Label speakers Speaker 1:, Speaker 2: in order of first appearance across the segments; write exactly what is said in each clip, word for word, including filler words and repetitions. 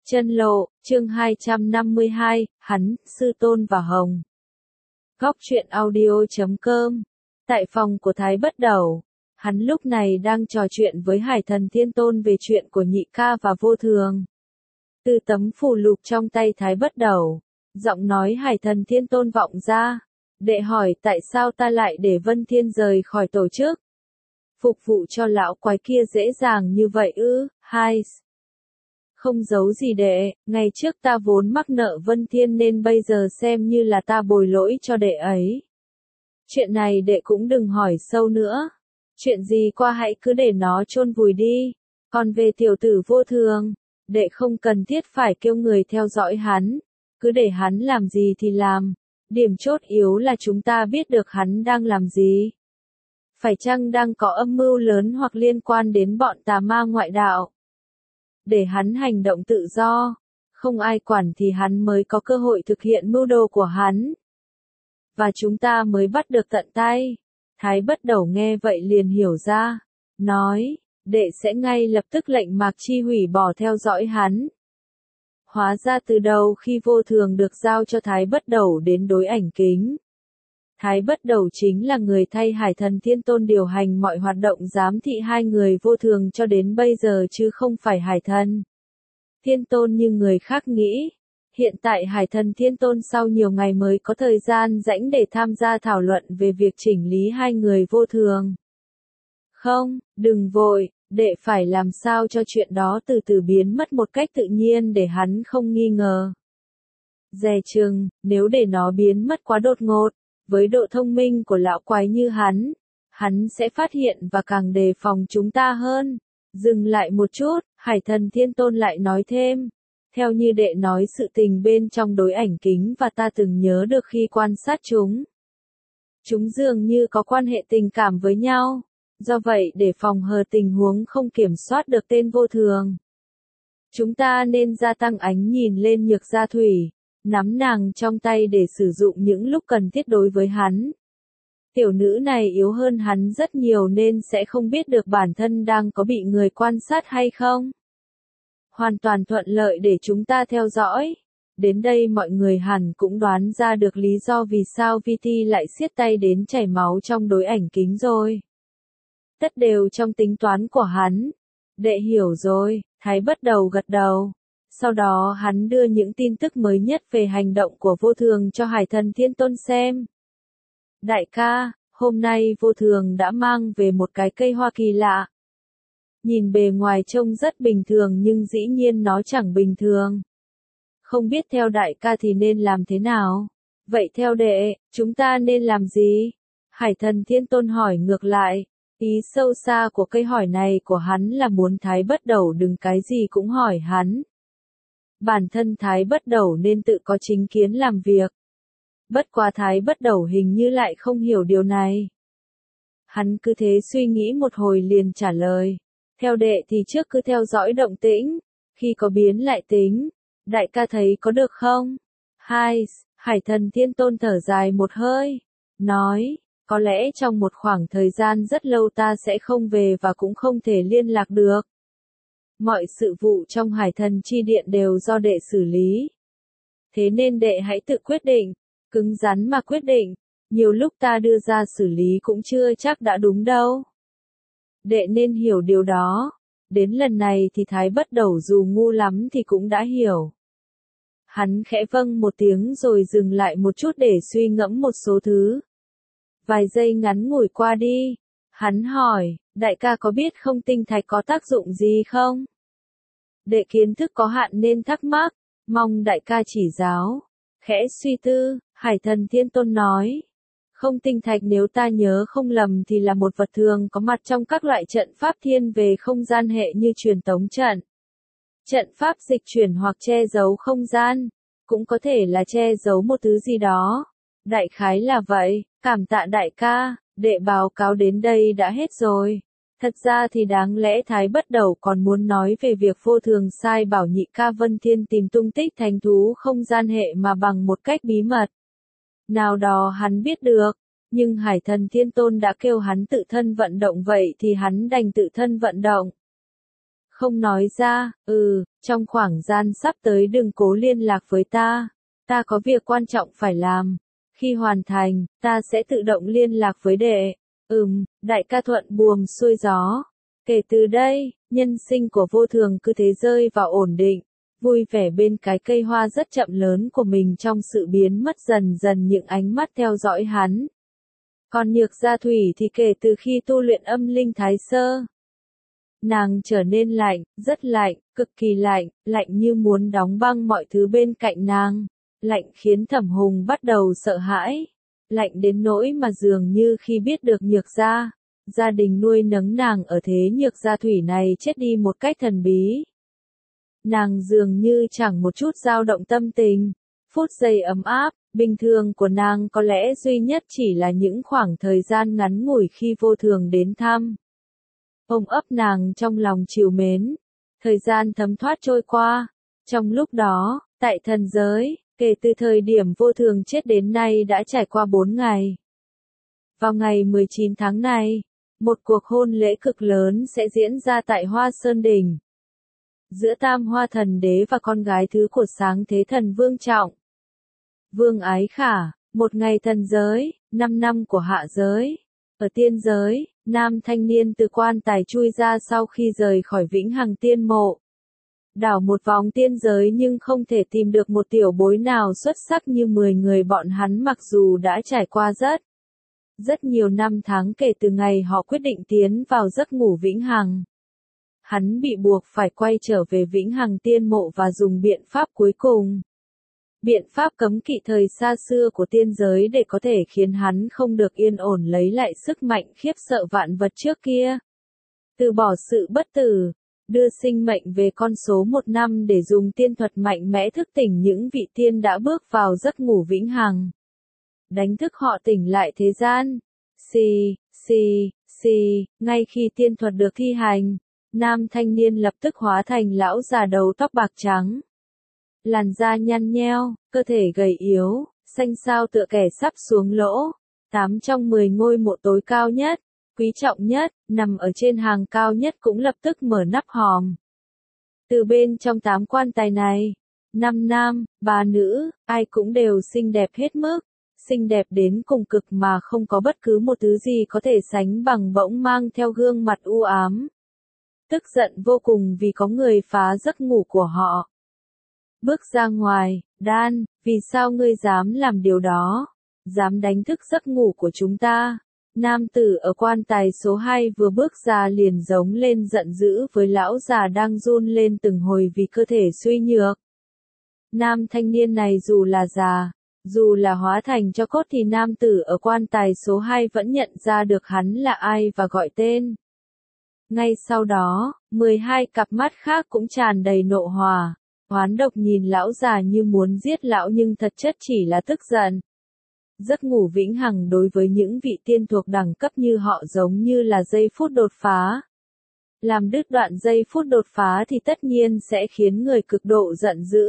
Speaker 1: Chân lộ, chương hai trăm năm mươi hai, hắn, Sư Tôn và Hồng. Góc truyện audio chấm com. Tại phòng của Thái Bất Đẩu, hắn lúc này đang trò chuyện với Hải Thần Thiên Tôn về chuyện của Nhị Ca và Vô Thường. Từ tấm phù lục trong tay Thái Bất Đẩu, giọng nói Hải Thần Thiên Tôn vọng ra. Đệ hỏi tại sao ta lại để Vân Thiên rời khỏi tổ chức? Phục vụ cho lão quái kia dễ dàng như vậy ư? Hai. Không giấu gì đệ, ngày trước ta vốn mắc nợ Vân Thiên nên bây giờ xem như là ta bồi lỗi cho đệ ấy. Chuyện này đệ cũng đừng hỏi sâu nữa. Chuyện gì qua hãy cứ để nó chôn vùi đi. Còn về tiểu tử Vô Thường, đệ không cần thiết phải kêu người theo dõi hắn. Cứ để hắn làm gì thì làm. Điểm chốt yếu là chúng ta biết được hắn đang làm gì. Phải chăng đang có âm mưu lớn hoặc liên quan đến bọn tà ma ngoại đạo? Để hắn hành động tự do, không ai quản thì hắn mới có cơ hội thực hiện mưu đồ của hắn. Và chúng ta mới bắt được tận tay. Thái Bất Đẩu nghe vậy liền hiểu ra, nói, đệ sẽ ngay lập tức lệnh Mạc Chi hủy bỏ theo dõi hắn. Hóa ra từ đầu khi Vô Thường được giao cho Thái Bất Đẩu đến đối ảnh kính, Thái Bất Đẩu chính là người thay Hải Thần Thiên Tôn điều hành mọi hoạt động giám thị hai người Vô Thường cho đến bây giờ chứ không phải Hải Thần Thiên Tôn như người khác nghĩ. Hiện tại Hải Thần Thiên Tôn sau nhiều ngày mới có thời gian rảnh để tham gia thảo luận về việc chỉnh lý hai người Vô Thường. Không, đừng vội, đệ phải làm sao cho chuyện đó từ từ biến mất một cách tự nhiên để hắn không nghi ngờ. Dè chừng, nếu để nó biến mất quá đột ngột, với độ thông minh của lão quái như hắn, hắn sẽ phát hiện và càng đề phòng chúng ta hơn. Dừng lại một chút, Hải Thần Thiên Tôn lại nói thêm. Theo như đệ nói sự tình bên trong đối ảnh kính và ta từng nhớ được khi quan sát chúng. Chúng dường như có quan hệ tình cảm với nhau. Do vậy để phòng hờ tình huống không kiểm soát được tên Vô Thường, chúng ta nên gia tăng ánh nhìn lên Nhược Gia Thủy. Nắm nàng trong tay để sử dụng những lúc cần thiết đối với hắn. Tiểu nữ này yếu hơn hắn rất nhiều nên sẽ không biết được bản thân đang có bị người quan sát hay không. Hoàn toàn thuận lợi để chúng ta theo dõi. Đến đây mọi người hẳn cũng đoán ra được lý do vì sao vê tê lại siết tay đến chảy máu trong đối ảnh kính rồi. Tất đều trong tính toán của hắn. Đệ hiểu rồi, Thái Bất Đẩu gật đầu. Sau đó hắn đưa những tin tức mới nhất về hành động của Vô Thường cho Hải Thần Thiên Tôn xem. Đại ca, hôm nay Vô Thường đã mang về một cái cây hoa kỳ lạ. Nhìn bề ngoài trông rất bình thường nhưng dĩ nhiên nó chẳng bình thường. Không biết theo đại ca thì nên làm thế nào? Vậy theo đệ, chúng ta nên làm gì? Hải Thần Thiên Tôn hỏi ngược lại. Ý sâu xa của câu hỏi này của hắn là muốn Thái Bất Đẩu đừng cái gì cũng hỏi hắn. Bản thân Thái Bất Đẩu nên tự có chính kiến làm việc. Bất quá Thái Bất Đẩu hình như lại không hiểu điều này. Hắn cứ thế suy nghĩ một hồi liền trả lời. Theo đệ thì trước cứ theo dõi động tĩnh, khi có biến lại tính. Đại ca thấy có được không? Hai, Hải Thần Thiên Tôn thở dài một hơi. Nói, có lẽ trong một khoảng thời gian rất lâu ta sẽ không về và cũng không thể liên lạc được. Mọi sự vụ trong Hải Thần Chi Điện đều do đệ xử lý. Thế nên đệ hãy tự quyết định, cứng rắn mà quyết định, nhiều lúc ta đưa ra xử lý cũng chưa chắc đã đúng đâu. Đệ nên hiểu điều đó, đến lần này thì Thái Bất Đẩu dù ngu lắm thì cũng đã hiểu. Hắn khẽ vâng một tiếng rồi dừng lại một chút để suy ngẫm một số thứ. Vài giây ngắn ngủi qua đi, hắn hỏi, đại ca có biết không tinh thạch có tác dụng gì không? Đệ kiến thức có hạn nên thắc mắc, mong đại ca chỉ giáo. Khẽ suy tư, Hải Thần Thiên Tôn nói. Không tinh thạch nếu ta nhớ không lầm thì là một vật thường có mặt trong các loại trận pháp thiên về không gian hệ như truyền tống trận. Trận pháp dịch chuyển hoặc che giấu không gian, cũng có thể là che giấu một thứ gì đó. Đại khái là vậy, cảm tạ đại ca, đệ báo cáo đến đây đã hết rồi. Thật ra thì đáng lẽ Thái Bất Đẩu còn muốn nói về việc Vô Thường sai bảo Nhị Ca Vân Thiên tìm tung tích thánh thú không gian hệ mà bằng một cách bí mật. Nào đó hắn biết được, nhưng Hải Thần Thiên Tôn đã kêu hắn tự thân vận động vậy thì hắn đành tự thân vận động. Không nói ra, ừ, trong khoảng gian sắp tới đừng cố liên lạc với ta. Ta có việc quan trọng phải làm. Khi hoàn thành, ta sẽ tự động liên lạc với đệ. Ừm, đại ca thuận buồm xuôi gió. Kể từ đây, nhân sinh của Vô Thường cứ thế rơi vào ổn định, vui vẻ bên cái cây hoa rất chậm lớn của mình trong sự biến mất dần dần những ánh mắt theo dõi hắn. Còn Nhược Gia Thủy thì kể từ khi tu luyện âm linh thái sơ, nàng trở nên lạnh, rất lạnh, cực kỳ lạnh, lạnh như muốn đóng băng mọi thứ bên cạnh nàng. Lạnh khiến Thẩm Hùng bắt đầu sợ hãi. Lạnh đến nỗi mà dường như khi biết được Nhược Gia, gia đình nuôi nấng nàng ở thế Nhược Gia Thủy này chết đi một cách thần bí. Nàng dường như chẳng một chút dao động tâm tình. Phút giây ấm áp, bình thường của nàng có lẽ duy nhất chỉ là những khoảng thời gian ngắn ngủi khi Vô Thường đến thăm. Ôm ấp nàng trong lòng trìu mến. Thời gian thấm thoát trôi qua. Trong lúc đó, tại thần giới, kể từ thời điểm Vô Thường chết đến nay đã trải qua bốn ngày. Vào ngày mười chín tháng này, một cuộc hôn lễ cực lớn sẽ diễn ra tại Hoa Sơn Đỉnh. Giữa Tam Hoa Thần Đế và con gái thứ của Sáng Thế Thần Vương Trọng. Vương Ái Khả, một ngày thần giới, năm năm của hạ giới. Ở tiên giới, nam thanh niên từ quan tài chui ra sau khi rời khỏi Vĩnh Hằng Tiên Mộ. Đảo một vòng tiên giới nhưng không thể tìm được một tiểu bối nào xuất sắc như mười người bọn hắn mặc dù đã trải qua rất, rất nhiều năm tháng kể từ ngày họ quyết định tiến vào giấc ngủ vĩnh hằng. Hắn bị buộc phải quay trở về Vĩnh Hằng Tiên Mộ và dùng biện pháp cuối cùng. Biện pháp cấm kỵ thời xa xưa của tiên giới để có thể khiến hắn không được yên ổn lấy lại sức mạnh khiếp sợ vạn vật trước kia. Từ bỏ sự bất tử, đưa sinh mệnh về con số một năm để dùng tiên thuật mạnh mẽ thức tỉnh những vị tiên đã bước vào giấc ngủ vĩnh hằng. Đánh thức họ tỉnh lại thế gian. Xì, xì, xì, ngay khi tiên thuật được thi hành, nam thanh niên lập tức hóa thành lão già đầu tóc bạc trắng. Làn da nhăn nheo, cơ thể gầy yếu, xanh xao tựa kẻ sắp xuống lỗ. Tám trong mười ngôi mộ tối cao nhất, quý trọng nhất, nằm ở trên hàng cao nhất cũng lập tức mở nắp hòm. Từ bên trong tám quan tài này, năm nam, ba nữ, ai cũng đều xinh đẹp hết mức. Xinh đẹp đến cùng cực mà không có bất cứ một thứ gì có thể sánh bằng, bỗng mang theo gương mặt u ám. Tức giận vô cùng vì có người phá giấc ngủ của họ. Bước ra ngoài, Đan, vì sao ngươi dám làm điều đó? Dám đánh thức giấc ngủ của chúng ta? Nam tử ở quan tài số hai vừa bước ra liền giống lên giận dữ với lão già đang run lên từng hồi vì cơ thể suy nhược. Nam thanh niên này dù là già, dù là hóa thành cho cốt thì nam tử ở quan tài số hai vẫn nhận ra được hắn là ai và gọi tên. Ngay sau đó, mười hai cặp mắt khác cũng tràn đầy nộ hỏa. Oán độc nhìn lão già như muốn giết lão nhưng thật chất chỉ là tức giận. Giấc ngủ vĩnh hằng đối với những vị tiên thuộc đẳng cấp như họ giống như là giây phút đột phá. Làm đứt đoạn giây phút đột phá thì tất nhiên sẽ khiến người cực độ giận dữ.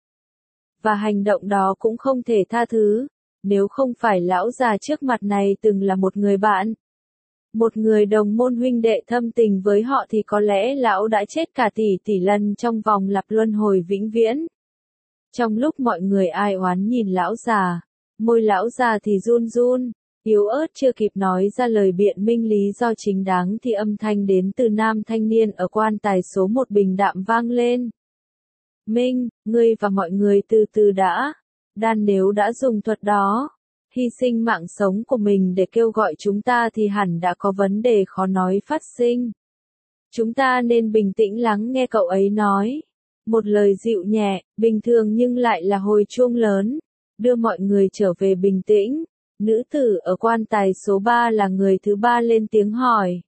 Speaker 1: Và hành động đó cũng không thể tha thứ, nếu không phải lão già trước mặt này từng là một người bạn. Một người đồng môn huynh đệ thâm tình với họ thì có lẽ lão đã chết cả tỷ tỷ lần trong vòng lặp luân hồi vĩnh viễn. Trong lúc mọi người ai oán nhìn lão già, môi lão già thì run run, yếu ớt chưa kịp nói ra lời biện minh lý do chính đáng thì âm thanh đến từ nam thanh niên ở quan tài số một bình đạm vang lên. Minh, ngươi và mọi người từ từ đã. Đan nếu đã dùng thuật đó, hy sinh mạng sống của mình để kêu gọi chúng ta thì hẳn đã có vấn đề khó nói phát sinh. Chúng ta nên bình tĩnh lắng nghe cậu ấy nói. Một lời dịu nhẹ, bình thường nhưng lại là hồi chuông lớn, đưa mọi người trở về bình tĩnh. Nữ tử ở quan tài số ba là người thứ ba lên tiếng hỏi.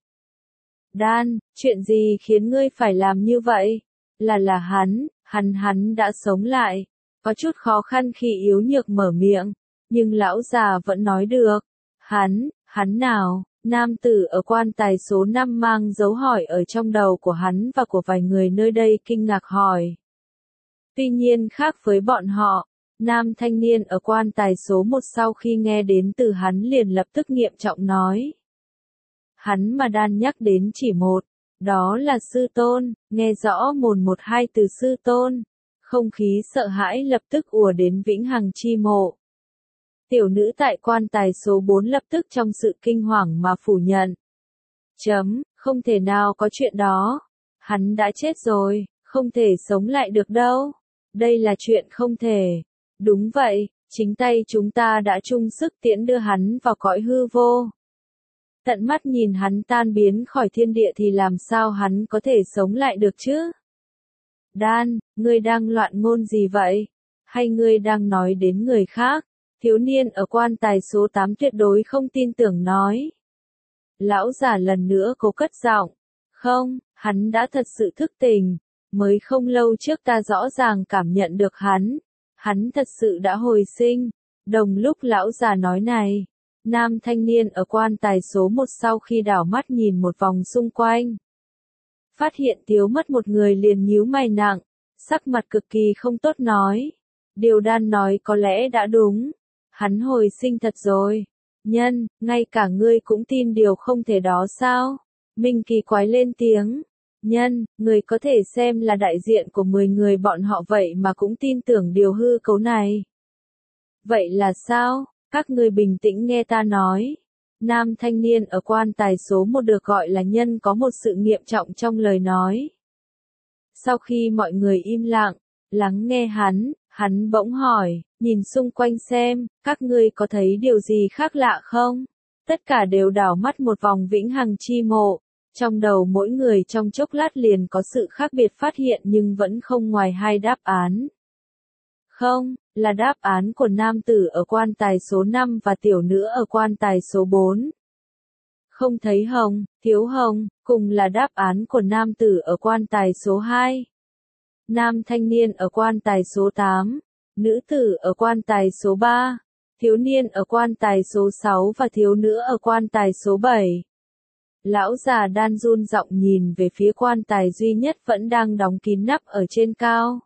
Speaker 1: Đan, chuyện gì khiến ngươi phải làm như vậy? Là là hắn, hắn hắn đã sống lại. Có chút khó khăn khi yếu nhược mở miệng, nhưng lão già vẫn nói được. Hắn, hắn nào? Nam tử ở quan tài số năm mang dấu hỏi ở trong đầu của hắn và của vài người nơi đây kinh ngạc hỏi. Tuy nhiên khác với bọn họ, nam thanh niên ở quan tài số một sau khi nghe đến từ hắn liền lập tức nghiêm trọng nói. Hắn mà Đan nhắc đến chỉ một, Đó là sư tôn, nghe rõ mồn một hai từ sư tôn. Không khí sợ hãi lập tức ùa đến Vĩnh Hằng chi mộ. Tiểu nữ tại quan tài số bốn lập tức trong sự kinh hoàng mà phủ nhận. Chấm, không thể nào có chuyện đó. Hắn đã chết rồi, không thể sống lại được đâu. Đây là chuyện không thể. Đúng vậy, chính tay chúng ta đã chung sức tiễn đưa hắn vào cõi hư vô. Tận mắt nhìn hắn tan biến khỏi thiên địa thì làm sao hắn có thể sống lại được chứ? Đan, ngươi đang loạn ngôn gì vậy? Hay ngươi đang nói đến người khác? Thiếu niên ở quan tài số tám tuyệt đối không tin tưởng nói. Lão già lần nữa cố cất giọng. Không, hắn đã thật sự thức tỉnh. Mới không lâu trước ta rõ ràng cảm nhận được hắn. Hắn thật sự đã hồi sinh. Đồng lúc lão già nói này, nam thanh niên ở quan tài số một sau khi đảo mắt nhìn một vòng xung quanh. Phát hiện thiếu mất một người liền nhíu mày nặng, sắc mặt cực kỳ không tốt nói. Điều Đan nói có lẽ đã đúng. Hắn hồi sinh thật rồi. Nhân, ngay cả ngươi cũng tin điều không thể đó sao? Minh kỳ quái lên tiếng. Nhân, người có thể xem là đại diện của mười người bọn họ vậy mà cũng tin tưởng điều hư cấu này. Vậy là sao? Các ngươi bình tĩnh nghe ta nói. Nam thanh niên ở quan tài số một được gọi là Nhân có một sự nghiêm trọng trong lời nói. Sau khi mọi người im lặng, lắng nghe hắn, hắn bỗng hỏi, nhìn xung quanh xem, các ngươi có thấy điều gì khác lạ không? Tất cả đều đảo mắt một vòng Vĩnh Hằng chi mộ. Trong đầu mỗi người trong chốc lát liền có sự khác biệt phát hiện nhưng vẫn không ngoài hai đáp án. Không, là đáp án của nam tử ở quan tài số năm và tiểu nữ ở quan tài số bốn. Không thấy hồng, thiếu hồng, cùng là đáp án của nam tử ở quan tài số hai. Nam thanh niên ở quan tài số tám, nữ tử ở quan tài số ba, thiếu niên ở quan tài số sáu và thiếu nữ ở quan tài số bảy. Lão già Đan run giọng nhìn về phía quan tài duy nhất vẫn đang đóng kín nắp ở trên cao.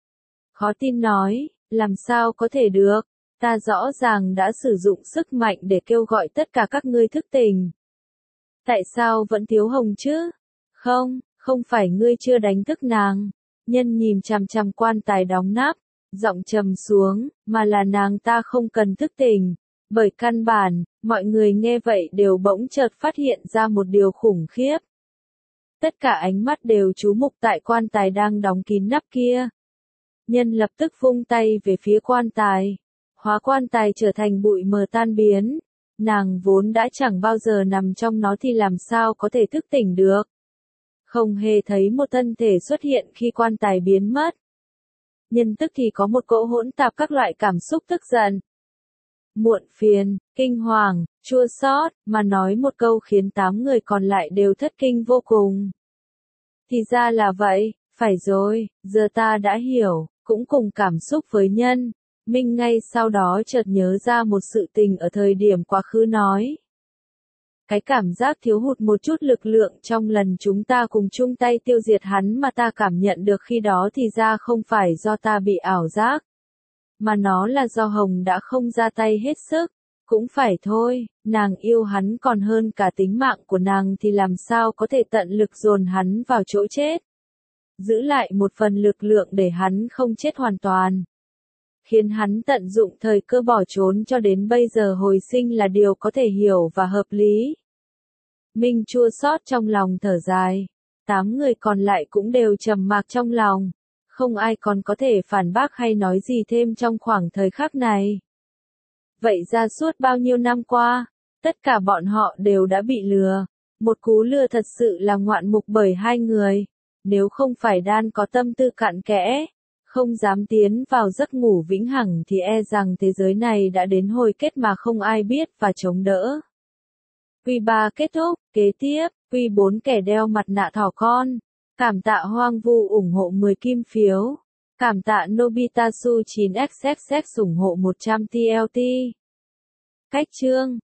Speaker 1: Khó tin nói, làm sao có thể được, ta rõ ràng đã sử dụng sức mạnh để kêu gọi tất cả các ngươi thức tỉnh. Tại sao vẫn thiếu hồng chứ? Không, không phải ngươi chưa đánh thức nàng. Nhân nhìn chằm chằm quan tài đóng nắp, giọng trầm xuống, mà là nàng ta không cần thức tỉnh. Bởi căn bản, mọi người nghe vậy đều bỗng chợt phát hiện ra một điều khủng khiếp. Tất cả ánh mắt đều chú mục tại quan tài đang đóng kín nắp kia. Nhân lập tức vung tay về phía quan tài. Hóa quan tài trở thành bụi mờ tan biến. Nàng vốn đã chẳng bao giờ nằm trong nó thì làm sao có thể thức tỉnh được. Không hề thấy một thân thể xuất hiện khi quan tài biến mất. Nhân tức thì có một cỗ hỗn tạp các loại cảm xúc tức giận, muộn phiền, kinh hoàng, chua xót, mà nói một câu khiến tám người còn lại đều thất kinh vô cùng. Thì ra là vậy, phải rồi, giờ ta đã hiểu, cũng cùng cảm xúc với Nhân. Minh ngay sau đó chợt nhớ ra một sự tình ở thời điểm quá khứ nói. Cái cảm giác thiếu hụt một chút lực lượng trong lần chúng ta cùng chung tay tiêu diệt hắn mà ta cảm nhận được khi đó thì ra không phải do ta bị ảo giác. Mà nó là do Hồng đã không ra tay hết sức. Cũng phải thôi, nàng yêu hắn còn hơn cả tính mạng của nàng thì làm sao có thể tận lực dồn hắn vào chỗ chết. Giữ lại một phần lực lượng để hắn không chết hoàn toàn. Khiến hắn tận dụng thời cơ bỏ trốn cho đến bây giờ hồi sinh là điều có thể hiểu và hợp lý. Minh chua xót trong lòng thở dài. Tám người còn lại cũng đều trầm mặc trong lòng. Không ai còn có thể phản bác hay nói gì thêm trong khoảng thời khắc này. Vậy ra suốt bao nhiêu năm qua, tất cả bọn họ đều đã bị lừa. Một cú lừa thật sự là ngoạn mục bởi hai người. Nếu không phải Đan có tâm tư cặn kẽ, không dám tiến vào giấc ngủ vĩnh hằng thì e rằng thế giới này đã đến hồi kết mà không ai biết và chống đỡ. Quy ba kết thúc, kế tiếp, Quy bốn kẻ đeo mặt nạ thỏ con. Cảm tạ Hoang Vu ủng hộ mười kim phiếu. Cảm tạ Nobitasu chín x x x ủng hộ một trăm T L T. Cách chương